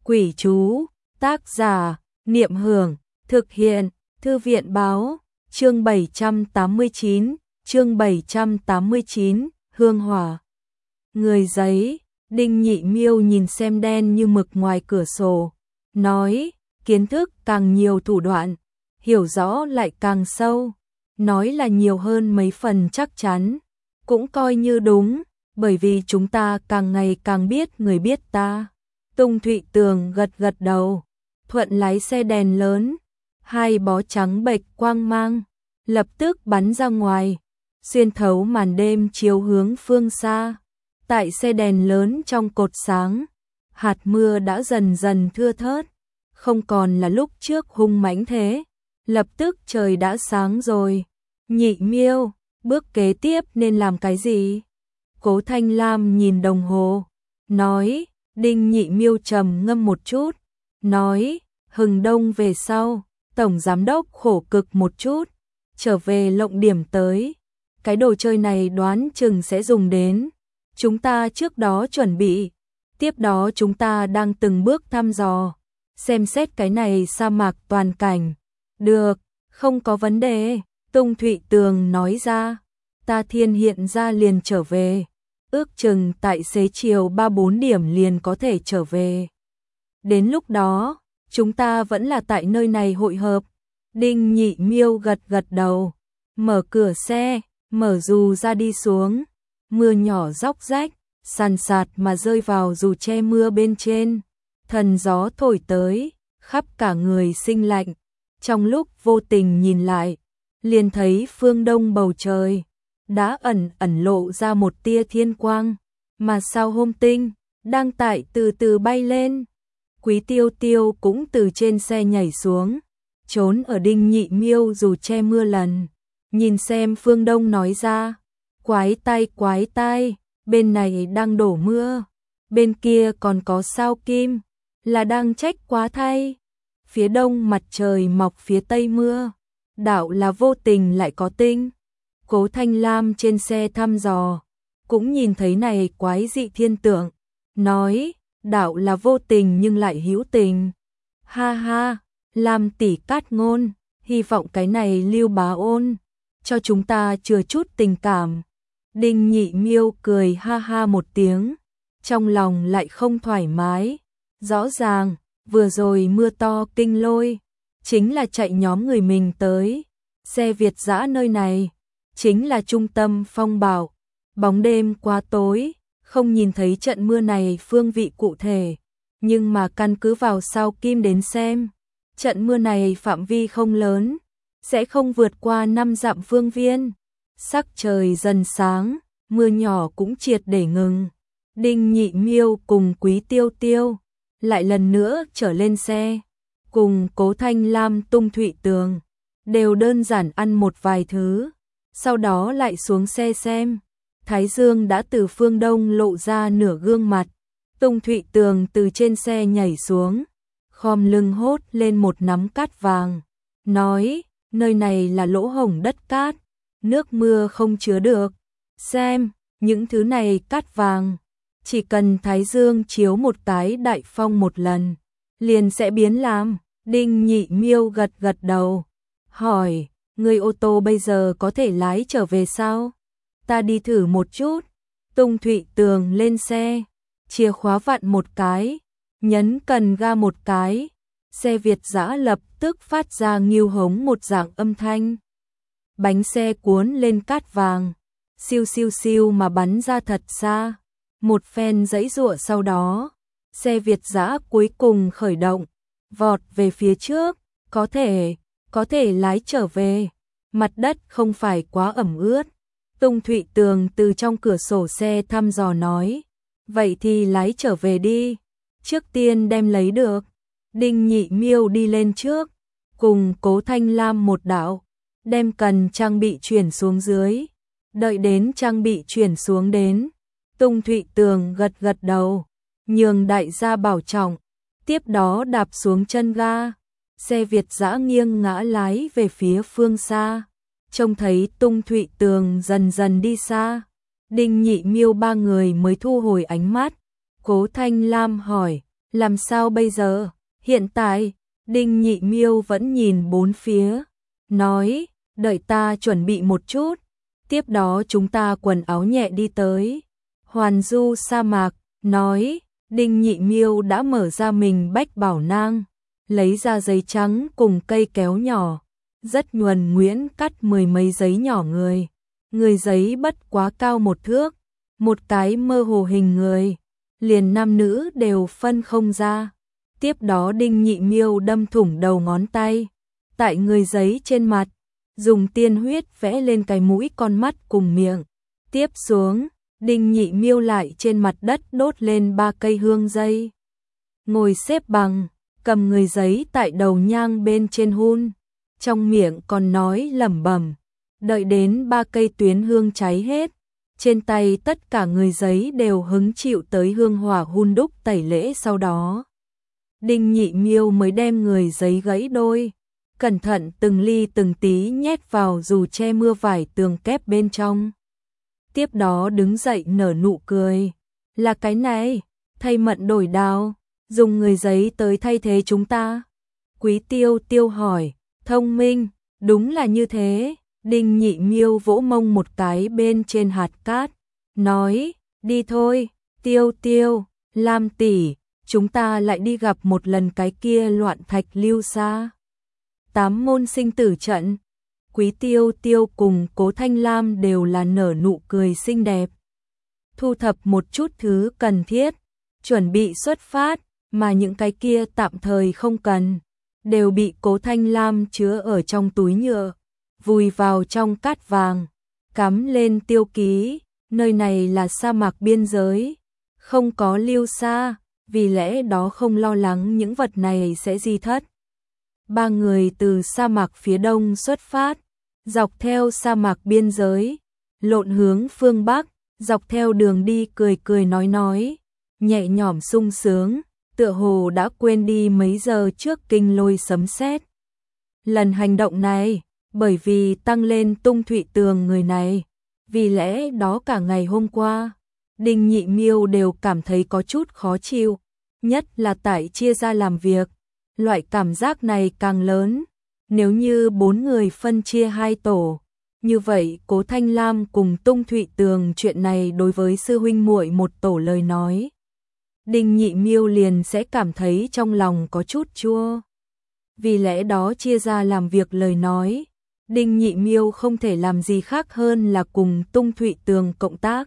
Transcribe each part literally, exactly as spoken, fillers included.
Quỷ chú, tác giả, Niệm Hưởng, thực hiện, Thư viện báo, chương bảy trăm tám mươi chín, chương bảy trăm tám mươi chín, hương hỏa. Người giấy, Đinh Nhị Miêu nhìn xem đen như mực ngoài cửa sổ, nói, kiến thức càng nhiều thủ đoạn, hiểu rõ lại càng sâu, nói là nhiều hơn mấy phần chắc chắn, cũng coi như đúng, bởi vì chúng ta càng ngày càng biết người biết ta. Tung Thụy Tường gật gật đầu, thuận lái xe đèn lớn, hai bó trắng bệch quang mang, lập tức bắn ra ngoài, xuyên thấu màn đêm chiếu hướng phương xa. Tại xe đèn lớn trong cột sáng, hạt mưa đã dần dần thưa thớt, không còn là lúc trước hung mãnh thế, lập tức trời đã sáng rồi. Nhị Miêu, bước kế tiếp nên làm cái gì? Cố Thanh Lam nhìn đồng hồ, nói. Đinh Nhị Miêu trầm ngâm một chút, nói, hừng đông về sau, tổng giám đốc khổ cực một chút, trở về lộng điểm tới, cái đồ chơi này đoán chừng sẽ dùng đến, chúng ta trước đó chuẩn bị, tiếp đó chúng ta đang từng bước thăm dò, xem xét cái này sa mạc toàn cảnh, được, không có vấn đề, Tung Thụy Tường nói ra, ta thiên hiện ra liền trở về. Ước chừng tại xế chiều ba bốn điểm liền có thể trở về. Đến lúc đó, chúng ta vẫn là tại nơi này hội hợp. Đinh Nhị Miêu gật gật đầu, mở cửa xe, mở dù ra đi xuống. Mưa nhỏ róc rách, sàn sạt mà rơi vào dù che mưa bên trên. Thần gió thổi tới, khắp cả người sinh lạnh. Trong lúc vô tình nhìn lại, liền thấy phương đông bầu trời đã ẩn ẩn lộ ra một tia thiên quang, mà sao hôm tinh đang tại từ từ bay lên. Quý Tiêu Tiêu cũng từ trên xe nhảy xuống, trốn ở Đinh Nhị Miêu dù che mưa lần, nhìn xem phương đông nói ra, quái tai quái tai, bên này đang đổ mưa, bên kia còn có sao kim, là đang trách quá thay. Phía đông mặt trời mọc phía tây mưa, đạo là vô tình lại có tinh. Cố Thanh Lam trên xe thăm dò, cũng nhìn thấy này quái dị thiên tượng, nói, đạo là vô tình nhưng lại hữu tình. Ha ha, Lam tỷ cát ngôn, hy vọng cái này Lưu Bá Ôn, cho chúng ta chừa chút tình cảm. Đinh Nhị Miêu cười ha ha một tiếng, trong lòng lại không thoải mái, rõ ràng, vừa rồi mưa to kinh lôi, chính là chạy nhóm người mình tới, xe Việt dã nơi này. Chính là trung tâm phong bảo, bóng đêm quá tối, không nhìn thấy trận mưa này phương vị cụ thể, nhưng mà căn cứ vào sao kim đến xem, trận mưa này phạm vi không lớn, sẽ không vượt qua năm dặm phương viên. Sắc trời dần sáng, mưa nhỏ cũng triệt để ngừng. Đinh Nhị Miêu cùng Quý Tiêu Tiêu lại lần nữa trở lên xe, cùng Cố Thanh Lam, Tung Thụy Tường đều đơn giản ăn một vài thứ. Sau đó lại xuống xe xem, Thái Dương đã từ phương đông lộ ra nửa gương mặt. Tung Thụy Tường từ trên xe nhảy xuống, khom lưng hốt lên một nắm cát vàng, nói, nơi này là lỗ hổng đất cát, nước mưa không chứa được. Xem, những thứ này cát vàng, chỉ cần Thái Dương chiếu một cái đại phong một lần, liền sẽ biến làm. Đinh Nhị Miêu gật gật đầu, hỏi, người ô tô bây giờ có thể lái trở về sao? Ta đi thử một chút. Tung Thụy Tường lên xe, chìa khóa vặn một cái, nhấn cần ga một cái, xe Việt dã lập tức phát ra nghiêu hống một dạng âm thanh. Bánh xe cuốn lên cát vàng, siêu siêu siêu mà bắn ra thật xa. Một phen giãy giụa sau đó, xe Việt dã cuối cùng khởi động, vọt về phía trước, có thể có thể lái trở về, mặt đất không phải quá ẩm ướt. Tung Thụy Tường từ trong cửa sổ xe thăm dò nói, vậy thì lái trở về đi, trước tiên đem lấy được. Đinh Nhị Miêu đi lên trước, cùng Cố Thanh Lam một đạo, đem cần trang bị chuyển xuống dưới, đợi đến trang bị chuyển xuống đến. Tung Thụy Tường gật gật đầu, nhường đại gia bảo trọng, tiếp đó đạp xuống chân ga. Xe Việt dã nghiêng ngã lái về phía phương xa, trông thấy Tung Thụy Tường dần dần đi xa. Đinh Nhị Miêu ba người mới thu hồi ánh mắt. Cố Thanh Lam hỏi, Làm sao bây giờ? Hiện tại, Đinh Nhị Miêu vẫn nhìn bốn phía, nói, đợi ta chuẩn bị một chút, tiếp đó chúng ta quần áo nhẹ đi tới Hoàn Du sa mạc, nói, Đinh Nhị Miêu đã mở ra mình bách bảo nang, lấy ra giấy trắng cùng cây kéo nhỏ, rất nhuần nhuyễn cắt mười mấy giấy nhỏ người, người giấy bất quá cao một thước, một cái mơ hồ hình người, liền nam nữ đều phân không ra. Tiếp đó Đinh Nhị Miêu đâm thủng đầu ngón tay, tại người giấy trên mặt, dùng tiên huyết vẽ lên cái mũi con mắt cùng miệng. Tiếp xuống, Đinh Nhị Miêu lại trên mặt đất đốt lên ba cây hương dây. Ngồi xếp bằng, cầm người giấy tại đầu nhang bên trên hun, trong miệng còn nói lẩm bẩm, đợi đến ba cây tuyến hương cháy hết, trên tay tất cả người giấy đều hứng chịu tới hương hỏa hun đúc tẩy lễ. Sau đó Đinh Nhị Miêu mới đem người giấy gãy đôi, cẩn thận từng ly từng tí nhét vào dù che mưa vải tường kép bên trong. Tiếp đó đứng dậy nở nụ cười, là cái này, thay mận đổi đao, dùng người giấy tới thay thế chúng ta. Quý Tiêu Tiêu hỏi, thông minh, đúng là như thế. Đinh Nhị Miêu vỗ mông một cái bên trên hạt cát, nói, đi thôi, Tiêu Tiêu, Lam tỷ, chúng ta lại đi gặp một lần cái kia loạn thạch lưu sa. Tám môn sinh tử trận. Quý Tiêu Tiêu cùng Cố Thanh Lam đều là nở nụ cười xinh đẹp. Thu thập một chút thứ cần thiết, chuẩn bị xuất phát, mà những cái kia tạm thời không cần, đều bị Cố Thanh Lam chứa ở trong túi nhựa, vùi vào trong cát vàng, cắm lên tiêu ký, nơi này là sa mạc biên giới, không có lưu sa, vì lẽ đó không lo lắng những vật này sẽ di thất. Ba người từ sa mạc phía đông xuất phát, dọc theo sa mạc biên giới, lộn hướng phương Bắc, dọc theo đường đi cười cười nói nói, nhẹ nhõm sung sướng, tựa hồ đã quên đi mấy giờ trước kinh lôi sấm sét. Lần hành động này, bởi vì tăng lên Tung Thụy Tường người này, vì lẽ đó cả ngày hôm qua, Đinh Nhị Miêu đều cảm thấy có chút khó chịu, nhất là tại chia ra làm việc, loại cảm giác này càng lớn. Nếu như bốn người phân chia hai tổ, như vậy Cố Thanh Lam cùng Tung Thụy Tường chuyện này đối với sư huynh muội một tổ lời nói, Đinh Nhị Miêu liền sẽ cảm thấy trong lòng có chút chua. Vì lẽ đó chia ra làm việc lời nói, Đinh Nhị Miêu không thể làm gì khác hơn là cùng Tung Thụy Tường cộng tác.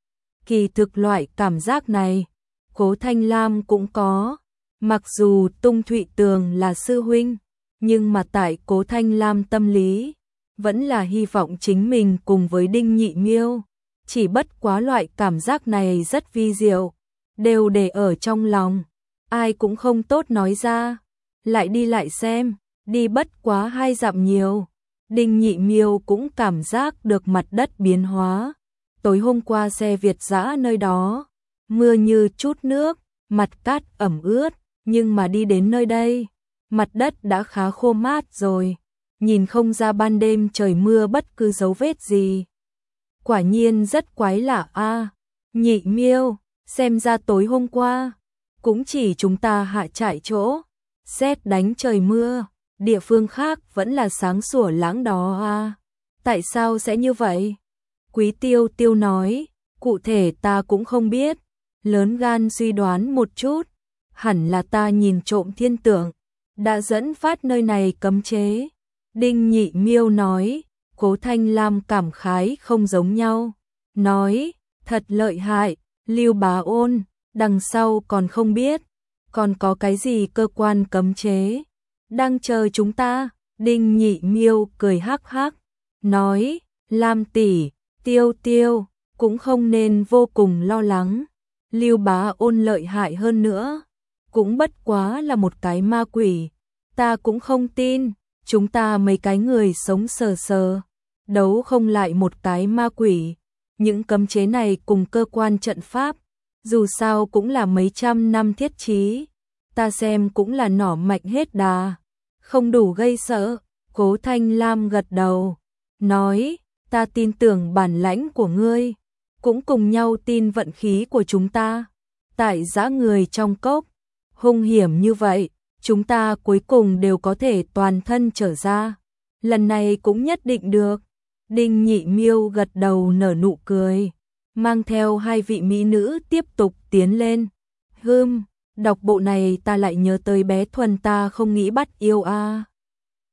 Kỳ thực loại cảm giác này, Cố Thanh Lam cũng có, mặc dù Tung Thụy Tường là sư huynh, nhưng mà tại Cố Thanh Lam tâm lý, vẫn là hy vọng chính mình cùng với Đinh Nhị Miêu, chỉ bất quá loại cảm giác này rất vi diệu, đều để ở trong lòng, ai cũng không tốt nói ra, lại đi lại xem, đi bất quá hai dặm nhiều, Đinh Nhị Miêu cũng cảm giác được mặt đất biến hóa. Tối hôm qua xe Việt dã nơi đó, mưa như chút nước, mặt cát ẩm ướt, nhưng mà đi đến nơi đây, mặt đất đã khá khô mát rồi, nhìn không ra ban đêm trời mưa bất cứ dấu vết gì. Quả nhiên rất quái lạ a. À, Nhị Miêu, xem ra tối hôm qua, cũng chỉ chúng ta hạ trại chỗ, sét đánh trời mưa, địa phương khác vẫn là sáng sủa lãng đó a. À, tại sao sẽ như vậy? Quý Tiêu Tiêu nói, cụ thể ta cũng không biết, lớn gan suy đoán một chút, hẳn là ta nhìn trộm thiên tượng, đã dẫn phát nơi này cấm chế. Đinh Nhị Miêu nói, Cố Thanh Lam cảm khái không giống nhau, nói, thật lợi hại, Lưu Bá Ôn, đằng sau còn không biết, còn có cái gì cơ quan cấm chế, đang chờ chúng ta. Đinh Nhị Miêu cười hắc hắc, nói, Lam tỷ, Tiêu Tiêu, cũng không nên vô cùng lo lắng, Lưu Bá Ôn lợi hại hơn nữa, cũng bất quá là một cái ma quỷ, ta cũng không tin, chúng ta mấy cái người sống sờ sờ, đấu không lại một cái ma quỷ. Những cấm chế này cùng cơ quan trận pháp, dù sao cũng là mấy trăm năm thiết trí, ta xem cũng là nỏ mạnh hết đà, không đủ gây sợ. Cố Thanh Lam gật đầu, nói, ta tin tưởng bản lãnh của ngươi, cũng cùng nhau tin vận khí của chúng ta. Tại dã người trong cốc, hung hiểm như vậy, chúng ta cuối cùng đều có thể toàn thân trở ra. Lần này cũng nhất định được. Đinh Nhị Miêu gật đầu nở nụ cười, mang theo hai vị mỹ nữ tiếp tục tiến lên. Hừm, đọc bộ này ta lại nhớ tới bé Thuần ta không nghĩ bắt yêu a. À.